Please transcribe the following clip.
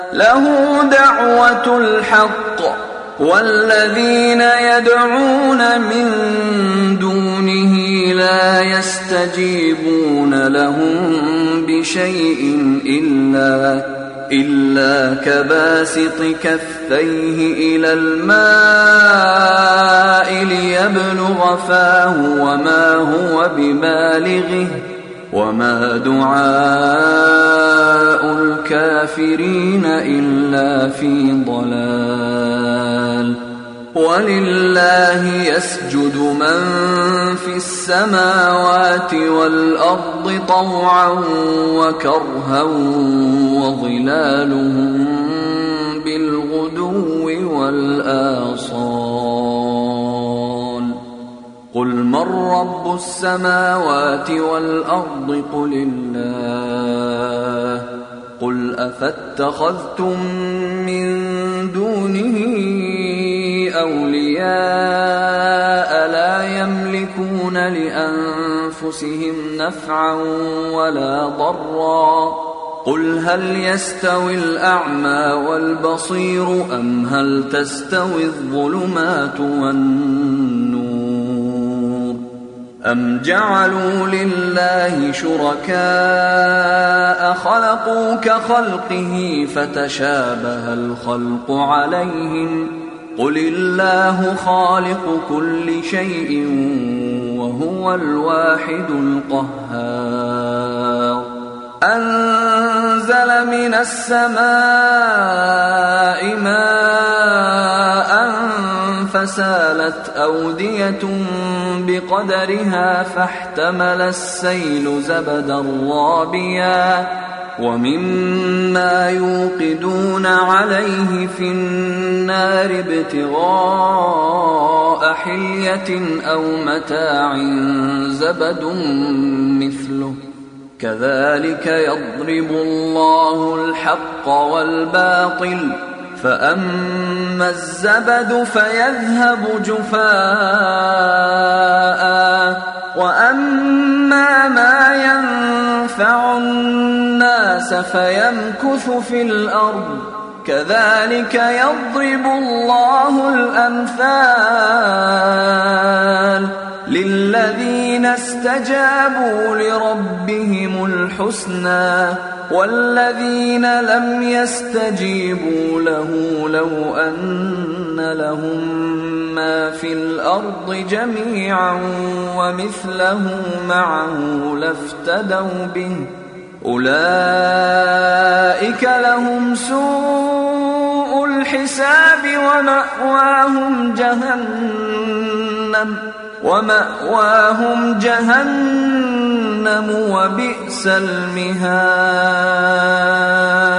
له دعوة الحق والذين يدعون من دونه لا يستجيبون لهم بشيء إلا كباسط كفيه إلى الماء ليبلغ فاه وما هو ببالغه وما دعاء الكافرين إلا في ضلال. ولله يسجد من في السماوات والأرض طوعا وكرها وظلالهم بالغدو والآصال. قل من رب السماوات والأرض قل الله. قل أفاتخذتم من دونه أولياء لا يملكون لأنفسهم نفعا ولا ضرا. قل هل يستوي الأعمى والبصير أم هل تستوي الظلمات والنور أم جعلوا لله شركاء خلقوا كخلقه فتشابه الخلق عليهم قل الله خالق كل شيء وهو الواحد القهار. أنزل من السماء ماء فسالت أودية بقدرها فاحتمل السيل زبدا رابيا ومما يوقدون عليه في النار ابتغاء حلية أو متاع زبد مثله كذلك يضرب الله الحق والباطل فأما الزبد فيذهب جفاء وأما ما ينفع الناس فيمكث في الأرض كذلك يضرب الله الأمثال للذين استجابوا لربهم الحسنى والذين لم يستجيبوا له لو أن لهم ما في الأرض جميعا ومثله معه لافتدوا به أولئك لهم سوء الحساب ومأواهم جهنم وبئس المهاد.